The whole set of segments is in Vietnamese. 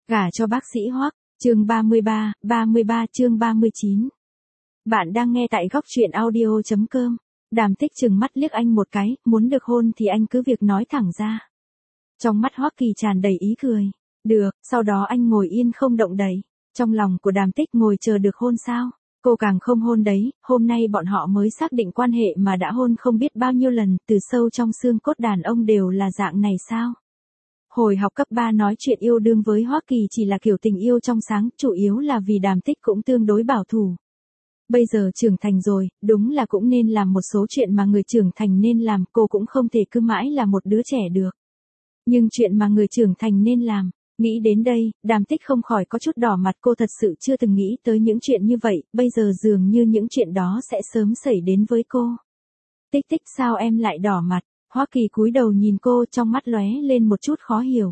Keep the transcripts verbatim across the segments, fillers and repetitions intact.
Gả cho bác sĩ Hoắc, chương ba mươi ba, ba mươi ba chương ba mươi chín. Bạn đang nghe tại góc truyện audio chấm com. Đàm Tích trừng mắt liếc anh một cái, muốn được hôn thì anh cứ việc nói thẳng ra. Trong mắt Hoắc Kỳ tràn đầy ý cười. Được, sau đó anh ngồi yên không động đậy. Trong lòng của Đàm Tích ngồi chờ được hôn sao? Cô càng không hôn đấy, hôm nay bọn họ mới xác định quan hệ mà đã hôn không biết bao nhiêu lần, từ sâu trong xương cốt đàn ông đều là dạng này sao? Hồi học cấp ba nói chuyện yêu đương với Hoắc Kỳ chỉ là kiểu tình yêu trong sáng, chủ yếu là vì Đàm Tích cũng tương đối bảo thủ. Bây giờ trưởng thành rồi, đúng là cũng nên làm một số chuyện mà người trưởng thành nên làm, cô cũng không thể cứ mãi là một đứa trẻ được. Nhưng chuyện mà người trưởng thành nên làm, nghĩ đến đây, Đàm Tích không khỏi có chút đỏ mặt, cô thật sự chưa từng nghĩ tới những chuyện như vậy, bây giờ dường như những chuyện đó sẽ sớm xảy đến với cô. Tích tích sao em lại đỏ mặt? Hoắc Kỳ cúi đầu nhìn cô, trong mắt lóe lên một chút khó hiểu.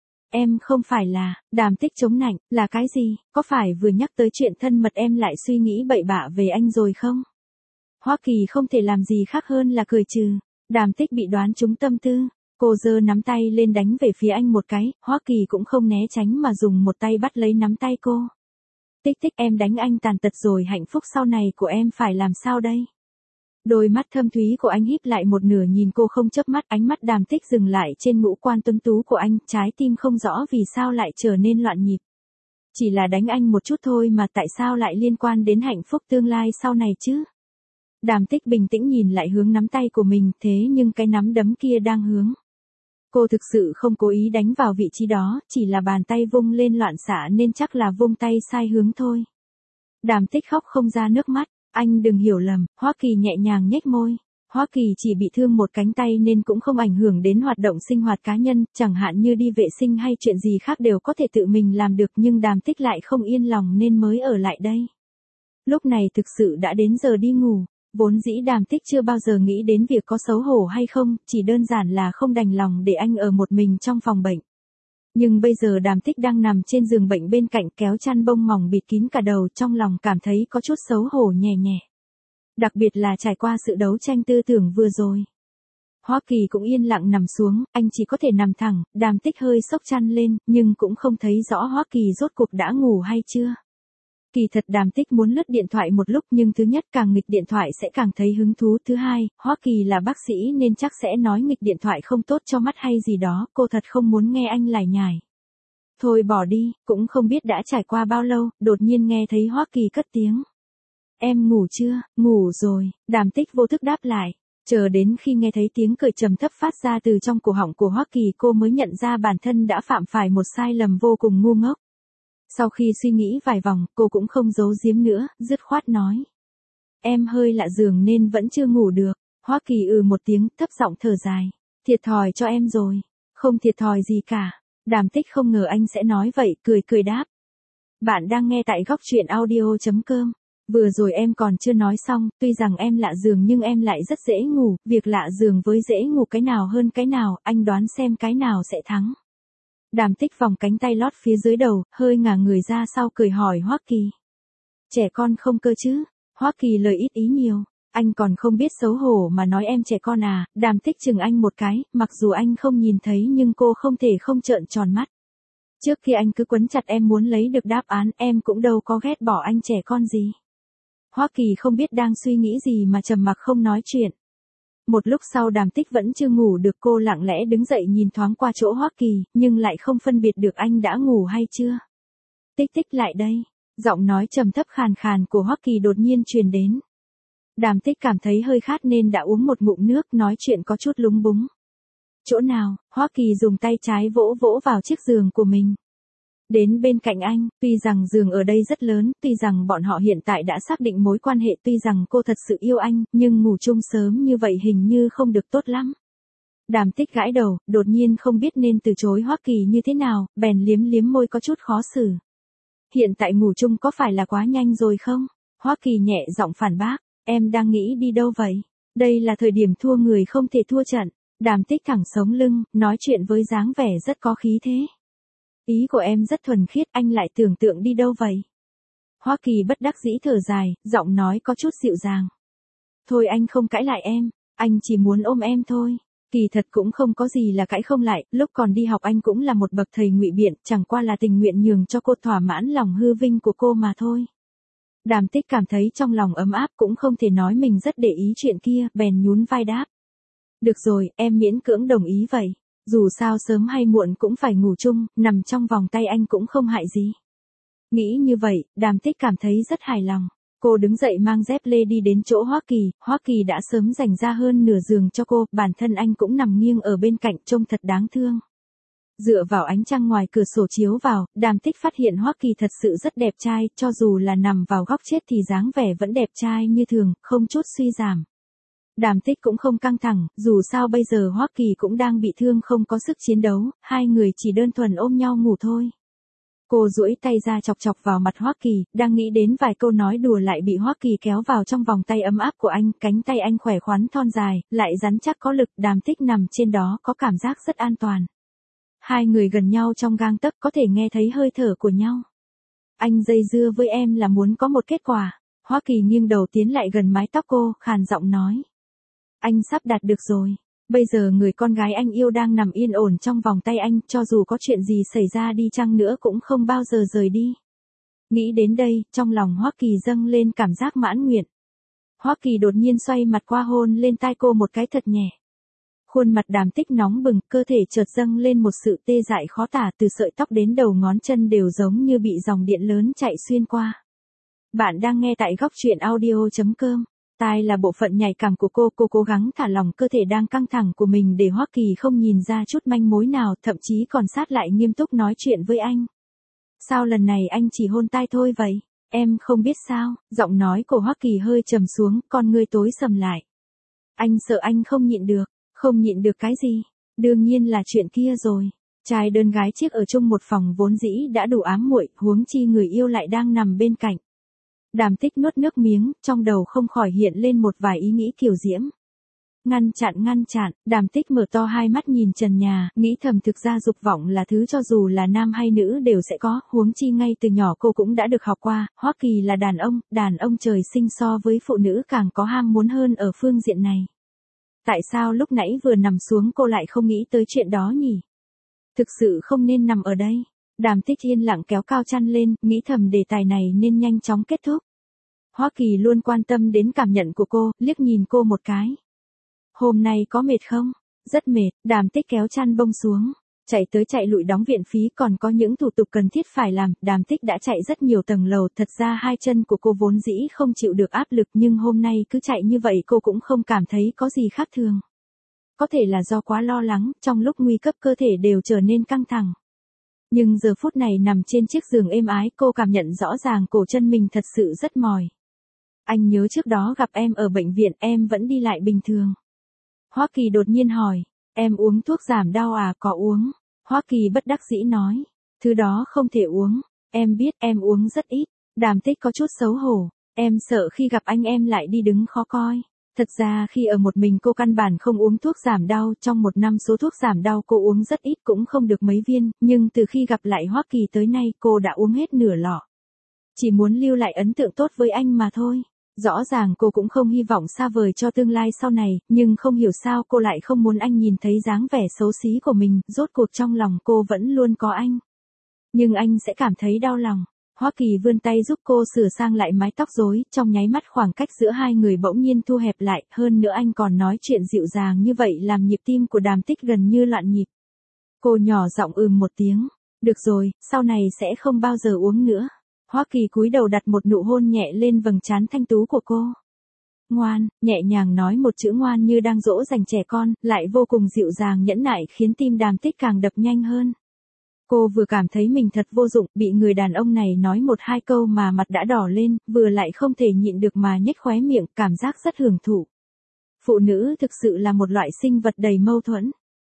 Em không phải là, Đàm Tích chống nạnh, là cái gì, có phải vừa nhắc tới chuyện thân mật em lại suy nghĩ bậy bạ về anh rồi không? Hoắc Kỳ không thể làm gì khác hơn là cười trừ. Đàm Tích bị đoán trúng tâm tư, cô giơ nắm tay lên đánh về phía anh một cái, Hoắc Kỳ cũng không né tránh mà dùng một tay bắt lấy nắm tay cô. Tích tích em đánh anh tàn tật rồi, hạnh phúc sau này của em phải làm sao đây? Đôi mắt thâm thúy của anh híp lại một nửa nhìn cô không chớp mắt, ánh mắt Đàm Tích dừng lại trên ngũ quan tuấn tú của anh, trái tim không rõ vì sao lại trở nên loạn nhịp. Chỉ là đánh anh một chút thôi mà tại sao lại liên quan đến hạnh phúc tương lai sau này chứ? Đàm Tích bình tĩnh nhìn lại hướng nắm tay của mình, thế nhưng cái nắm đấm kia đang hướng. Cô thực sự không cố ý đánh vào vị trí đó, chỉ là bàn tay vung lên loạn xạ nên chắc là vung tay sai hướng thôi. Đàm Tích khóc không ra nước mắt. Anh đừng hiểu lầm, Hoắc Kỳ nhẹ nhàng nhếch môi. Hoắc Kỳ chỉ bị thương một cánh tay nên cũng không ảnh hưởng đến hoạt động sinh hoạt cá nhân, chẳng hạn như đi vệ sinh hay chuyện gì khác đều có thể tự mình làm được, nhưng Đàm Tích lại không yên lòng nên mới ở lại đây. Lúc này thực sự đã đến giờ đi ngủ, vốn dĩ Đàm Tích chưa bao giờ nghĩ đến việc có xấu hổ hay không, chỉ đơn giản là không đành lòng để anh ở một mình trong phòng bệnh. Nhưng bây giờ Đàm Tích đang nằm trên giường bệnh bên cạnh kéo chăn bông mỏng bịt kín cả đầu, trong lòng cảm thấy có chút xấu hổ nhẹ nhẹ. Đặc biệt là trải qua sự đấu tranh tư tưởng vừa rồi. Hoắc Kỳ cũng yên lặng nằm xuống, anh chỉ có thể nằm thẳng, Đàm Tích hơi xốc chăn lên, nhưng cũng không thấy rõ Hoắc Kỳ rốt cuộc đã ngủ hay chưa. Kỳ thật Đàm Tích muốn lướt điện thoại một lúc, nhưng thứ nhất càng nghịch điện thoại sẽ càng thấy hứng thú, thứ hai, Hoắc Kỳ là bác sĩ nên chắc sẽ nói nghịch điện thoại không tốt cho mắt hay gì đó, cô thật không muốn nghe anh lải nhải. Thôi bỏ đi, cũng không biết đã trải qua bao lâu, đột nhiên nghe thấy Hoắc Kỳ cất tiếng. Em ngủ chưa? Ngủ rồi, Đàm Tích vô thức đáp lại. Chờ đến khi nghe thấy tiếng cười trầm thấp phát ra từ trong cổ họng của Hoắc Kỳ, cô mới nhận ra bản thân đã phạm phải một sai lầm vô cùng ngu ngốc. Sau khi suy nghĩ vài vòng, cô cũng không giấu giếm nữa, dứt khoát nói. Em hơi lạ giường nên vẫn chưa ngủ được. Hoắc Kỳ ừ một tiếng, thấp giọng thở dài. Thiệt thòi cho em rồi. Không thiệt thòi gì cả. Đàm Tích không ngờ anh sẽ nói vậy, cười cười đáp. Bạn đang nghe tại góc truyện audio chấm com. Vừa rồi em còn chưa nói xong, tuy rằng em lạ giường nhưng em lại rất dễ ngủ, việc lạ giường với dễ ngủ cái nào hơn cái nào, anh đoán xem cái nào sẽ thắng. Đàm Tích vòng cánh tay lót phía dưới đầu, hơi ngả người ra sau cười hỏi Hoắc Kỳ. Trẻ con không cơ chứ? Hoắc Kỳ lời ít ý nhiều. Anh còn không biết xấu hổ mà nói em trẻ con à? Đàm Tích chừng anh một cái, mặc dù anh không nhìn thấy nhưng cô không thể không trợn tròn mắt. Trước khi anh cứ quấn chặt em muốn lấy được đáp án, em cũng đâu có ghét bỏ anh trẻ con gì. Hoắc Kỳ không biết đang suy nghĩ gì mà trầm mặc không nói chuyện. Một lúc sau Đàm Tích vẫn chưa ngủ được, cô lặng lẽ đứng dậy nhìn thoáng qua chỗ Hoắc Kỳ, nhưng lại không phân biệt được anh đã ngủ hay chưa. Tích tích lại đây, giọng nói trầm thấp khàn khàn của Hoắc Kỳ đột nhiên truyền đến. Đàm Tích cảm thấy hơi khát nên đã uống một ngụm nước, nói chuyện có chút lúng búng. Chỗ nào? Hoắc Kỳ dùng tay trái vỗ vỗ vào chiếc giường của mình. Đến bên cạnh anh, tuy rằng giường ở đây rất lớn, tuy rằng bọn họ hiện tại đã xác định mối quan hệ, tuy rằng cô thật sự yêu anh, nhưng ngủ chung sớm như vậy hình như không được tốt lắm. Đàm Tích gãi đầu, đột nhiên không biết nên từ chối Hoắc Kỳ như thế nào, bèn liếm liếm môi có chút khó xử. Hiện tại ngủ chung có phải là quá nhanh rồi không? Hoắc Kỳ nhẹ giọng phản bác, em đang nghĩ đi đâu vậy? Đây là thời điểm thua người không thể thua trận. Đàm Tích thẳng sống lưng, nói chuyện với dáng vẻ rất có khí thế. Ý của em rất thuần khiết, anh lại tưởng tượng đi đâu vậy? Hoắc Kỳ bất đắc dĩ thở dài, giọng nói có chút dịu dàng. Thôi anh không cãi lại em, anh chỉ muốn ôm em thôi. Kỳ thật cũng không có gì là cãi không lại, lúc còn đi học anh cũng là một bậc thầy ngụy biện, chẳng qua là tình nguyện nhường cho cô thỏa mãn lòng hư vinh của cô mà thôi. Đàm Tích cảm thấy trong lòng ấm áp, cũng không thể nói mình rất để ý chuyện kia, bèn nhún vai đáp. Được rồi, em miễn cưỡng đồng ý vậy. Dù sao sớm hay muộn cũng phải ngủ chung, nằm trong vòng tay anh cũng không hại gì. Nghĩ như vậy, Đàm Tích cảm thấy rất hài lòng. Cô đứng dậy mang dép lê đi đến chỗ Hoắc Kỳ, Hoắc Kỳ đã sớm dành ra hơn nửa giường cho cô, bản thân anh cũng nằm nghiêng ở bên cạnh trông thật đáng thương. Dựa vào ánh trăng ngoài cửa sổ chiếu vào, Đàm Tích phát hiện Hoắc Kỳ thật sự rất đẹp trai, cho dù là nằm vào góc chết thì dáng vẻ vẫn đẹp trai như thường, không chút suy giảm. Đàm Tích cũng không căng thẳng, dù sao bây giờ Hoắc Kỳ cũng đang bị thương không có sức chiến đấu, hai người chỉ đơn thuần ôm nhau ngủ thôi. Cô duỗi tay ra chọc chọc vào mặt Hoắc Kỳ, đang nghĩ đến vài câu nói đùa lại bị Hoắc Kỳ kéo vào trong vòng tay ấm áp của anh, cánh tay anh khỏe khoắn thon dài, lại rắn chắc có lực, Đàm Tích nằm trên đó có cảm giác rất an toàn. Hai người gần nhau trong gang tấc có thể nghe thấy hơi thở của nhau. Anh dây dưa với em là muốn có một kết quả. Hoắc Kỳ nghiêng đầu tiến lại gần mái tóc cô, khàn giọng nói. Anh sắp đạt được rồi. Bây giờ người con gái anh yêu đang nằm yên ổn trong vòng tay anh, cho dù có chuyện gì xảy ra đi chăng nữa cũng không bao giờ rời đi. Nghĩ đến đây, trong lòng Hoắc Kỳ dâng lên cảm giác mãn nguyện. Hoắc Kỳ đột nhiên xoay mặt qua hôn lên tai cô một cái thật nhẹ. Khuôn mặt Đàm Tích nóng bừng, cơ thể chợt dâng lên một sự tê dại khó tả, từ sợi tóc đến đầu ngón chân đều giống như bị dòng điện lớn chạy xuyên qua. Bạn đang nghe tại góc truyện audio chấm com. Tai là bộ phận nhạy cảm của cô, cô cố gắng thả lỏng cơ thể đang căng thẳng của mình để Hoắc Kỳ không nhìn ra chút manh mối nào, thậm chí còn sát lại nghiêm túc nói chuyện với anh. Sao lần này anh chỉ hôn tai thôi vậy? Em không biết sao? Giọng nói của Hoắc Kỳ hơi trầm xuống, con ngươi tối sầm lại. Anh sợ anh không nhịn được. Không nhịn được cái gì? Đương nhiên là chuyện kia rồi. Trai đơn gái chiếc ở chung một phòng vốn dĩ đã đủ ám muội, huống chi người yêu lại đang nằm bên cạnh. Đàm Tích nuốt nước miếng, trong đầu không khỏi hiện lên một vài ý nghĩ kiều diễm. Ngăn chặn ngăn chặn, Đàm Tích mở to hai mắt nhìn trần nhà, nghĩ thầm thực ra dục vọng là thứ cho dù là nam hay nữ đều sẽ có, huống chi ngay từ nhỏ cô cũng đã được học qua, Hoắc Kỳ là đàn ông, đàn ông trời sinh so với phụ nữ càng có ham muốn hơn ở phương diện này. Tại sao lúc nãy vừa nằm xuống cô lại không nghĩ tới chuyện đó nhỉ? Thực sự không nên nằm ở đây. Đàm Tích yên lặng kéo cao chăn lên, nghĩ thầm đề tài này nên nhanh chóng kết thúc. Hoắc Kỳ luôn quan tâm đến cảm nhận của cô, liếc nhìn cô một cái. Hôm nay có mệt không? Rất mệt, Đàm Tích kéo chăn bông xuống. Chạy tới chạy lụi đóng viện phí còn có những thủ tục cần thiết phải làm, Đàm Tích đã chạy rất nhiều tầng lầu, thật ra hai chân của cô vốn dĩ không chịu được áp lực nhưng hôm nay cứ chạy như vậy cô cũng không cảm thấy có gì khác thường. Có thể là do quá lo lắng, trong lúc nguy cấp cơ thể đều trở nên căng thẳng. Nhưng giờ phút này nằm trên chiếc giường êm ái cô cảm nhận rõ ràng cổ chân mình thật sự rất mỏi. Anh nhớ trước đó gặp em ở bệnh viện em vẫn đi lại bình thường. Hoắc Kỳ đột nhiên hỏi. Em uống thuốc giảm đau à? Có uống. Hoắc Kỳ bất đắc dĩ nói. Thứ đó không thể uống. Em biết em uống rất ít. Đàm Tích có chút xấu hổ. Em sợ khi gặp anh em lại đi đứng khó coi. Thật ra khi ở một mình cô căn bản không uống thuốc giảm đau. Trong một năm số thuốc giảm đau cô uống rất ít cũng không được mấy viên. Nhưng từ khi gặp lại Hoắc Kỳ tới nay cô đã uống hết nửa lọ. Chỉ muốn lưu lại ấn tượng tốt với anh mà thôi. Rõ ràng cô cũng không hy vọng xa vời cho tương lai sau này, nhưng không hiểu sao cô lại không muốn anh nhìn thấy dáng vẻ xấu xí của mình, rốt cuộc trong lòng cô vẫn luôn có anh. Nhưng anh sẽ cảm thấy đau lòng. Hoắc Kỳ vươn tay giúp cô sửa sang lại mái tóc rối, trong nháy mắt khoảng cách giữa hai người bỗng nhiên thu hẹp lại, hơn nữa anh còn nói chuyện dịu dàng như vậy làm nhịp tim của Đàm Tích gần như loạn nhịp. Cô nhỏ giọng ừm một tiếng, được rồi, sau này sẽ không bao giờ uống nữa. Hoắc Kỳ cúi đầu đặt một nụ hôn nhẹ lên vầng trán thanh tú của cô. Ngoan, nhẹ nhàng nói một chữ ngoan như đang dỗ dành trẻ con, lại vô cùng dịu dàng nhẫn nại khiến tim Đàm Tích càng đập nhanh hơn. Cô vừa cảm thấy mình thật vô dụng, bị người đàn ông này nói một hai câu mà mặt đã đỏ lên, vừa lại không thể nhịn được mà nhếch khóe miệng, cảm giác rất hưởng thụ. Phụ nữ thực sự là một loại sinh vật đầy mâu thuẫn.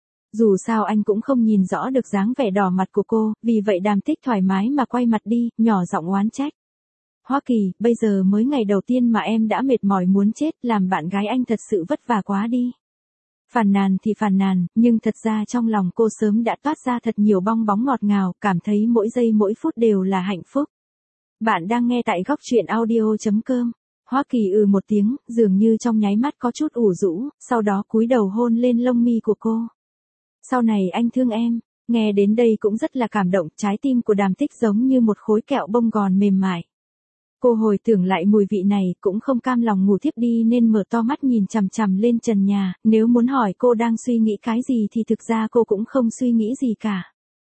Dù sao anh cũng không nhìn rõ được dáng vẻ đỏ mặt của cô, vì vậy Đàm Tích thoải mái mà quay mặt đi, nhỏ giọng oán trách. Hoắc Kỳ, bây giờ mới ngày đầu tiên mà em đã mệt mỏi muốn chết, làm bạn gái anh thật sự vất vả quá đi. Phàn nàn thì phàn nàn, nhưng thật ra trong lòng cô sớm đã toát ra thật nhiều bong bóng ngọt ngào, cảm thấy mỗi giây mỗi phút đều là hạnh phúc. Bạn đang nghe tại góc truyện audio chấm com. Hoa Kỳ ừ một tiếng, dường như trong nháy mắt có chút ủ rũ, sau đó cúi đầu hôn lên lông mi của cô. Sau này anh thương em, nghe đến đây cũng rất là cảm động, trái tim của Đàm Tích giống như một khối kẹo bông gòn mềm mại. Cô hồi tưởng lại mùi vị này, cũng không cam lòng ngủ thiếp đi nên mở to mắt nhìn chằm chằm lên trần nhà, nếu muốn hỏi cô đang suy nghĩ cái gì thì thực ra cô cũng không suy nghĩ gì cả.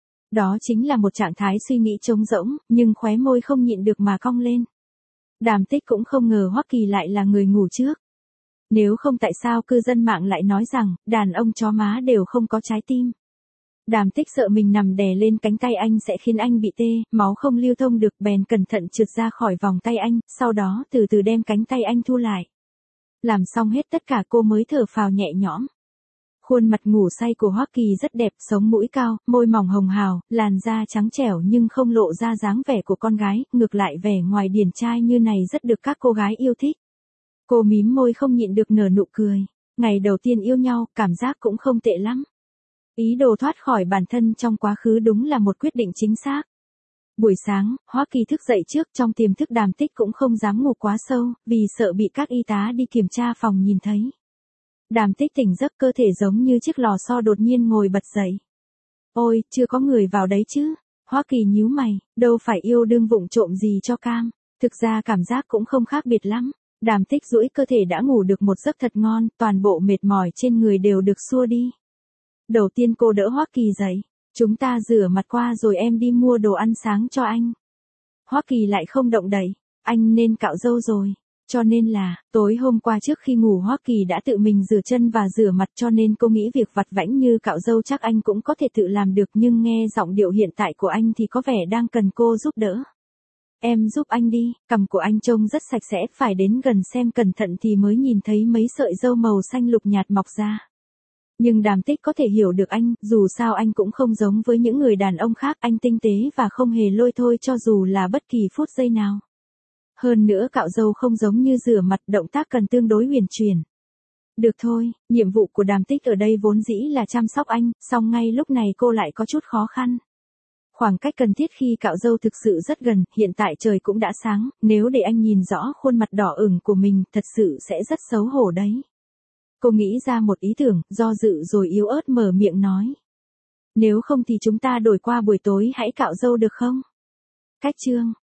Đó chính là một trạng thái suy nghĩ trống rỗng, nhưng khóe môi không nhịn được mà cong lên. Đàm Tích cũng không ngờ Hoa Kỳ lại là người ngủ trước. Nếu không tại sao cư dân mạng lại nói rằng, đàn ông chó má đều không có trái tim. Đàm Tích sợ mình nằm đè lên cánh tay anh sẽ khiến anh bị tê, máu không lưu thông được bèn cẩn thận trượt ra khỏi vòng tay anh, sau đó từ từ đem cánh tay anh thu lại. Làm xong hết tất cả cô mới thở phào nhẹ nhõm. Khuôn mặt ngủ say của Hoa Kỳ rất đẹp, sống mũi cao, môi mỏng hồng hào, làn da trắng trẻo nhưng không lộ ra dáng vẻ của con gái, ngược lại vẻ ngoài điển trai như này rất được các cô gái yêu thích. Cô mím môi không nhịn được nở nụ cười. Ngày đầu tiên yêu nhau, cảm giác cũng không tệ lắm. Ý đồ thoát khỏi bản thân trong quá khứ đúng là một quyết định chính xác. Buổi sáng, Hoa Kỳ thức dậy trước, trong tiềm thức Đàm Tích cũng không dám ngủ quá sâu, vì sợ bị các y tá đi kiểm tra phòng nhìn thấy. Đàm Tích tỉnh giấc, cơ thể giống như chiếc lò xo đột nhiên ngồi bật dậy. Ôi, chưa có người vào đấy chứ? Hoa Kỳ nhíu mày, đâu phải yêu đương vụng trộm gì cho cam. Thực ra cảm giác cũng không khác biệt lắm. Đàm Tích duỗi cơ thể đã ngủ được một giấc thật ngon, toàn bộ mệt mỏi trên người đều được xua đi. Đầu tiên cô đỡ Hoa Kỳ dậy. Chúng ta rửa mặt qua rồi em đi mua đồ ăn sáng cho anh. Hoa Kỳ lại không động đậy. Anh nên cạo râu rồi. Cho nên là, tối hôm qua trước khi ngủ Hoa Kỳ đã tự mình rửa chân và rửa mặt, cho nên cô nghĩ việc vặt vãnh như cạo râu chắc anh cũng có thể tự làm được, nhưng nghe giọng điệu hiện tại của anh thì có vẻ đang cần cô giúp đỡ. Em giúp anh đi, cằm của anh trông rất sạch sẽ, phải đến gần xem cẩn thận thì mới nhìn thấy mấy sợi râu màu xanh lục nhạt mọc ra. Nhưng Đàm Tích có thể hiểu được anh, dù sao anh cũng không giống với những người đàn ông khác, anh tinh tế và không hề lôi thôi cho dù là bất kỳ phút giây nào. Hơn nữa cạo râu không giống như rửa mặt, động tác cần tương đối huyền chuyển. Được thôi, nhiệm vụ của Đàm Tích ở đây vốn dĩ là chăm sóc anh, song ngay lúc này cô lại có chút khó khăn. Khoảng cách cần thiết khi cạo râu thực sự rất gần, hiện tại trời cũng đã sáng, nếu để anh nhìn rõ khuôn mặt đỏ ửng của mình, thật sự sẽ rất xấu hổ đấy. Cô nghĩ ra một ý tưởng, do dự rồi yếu ớt mở miệng nói. Nếu không thì chúng ta đổi qua buổi tối hãy cạo râu được không? Cách chương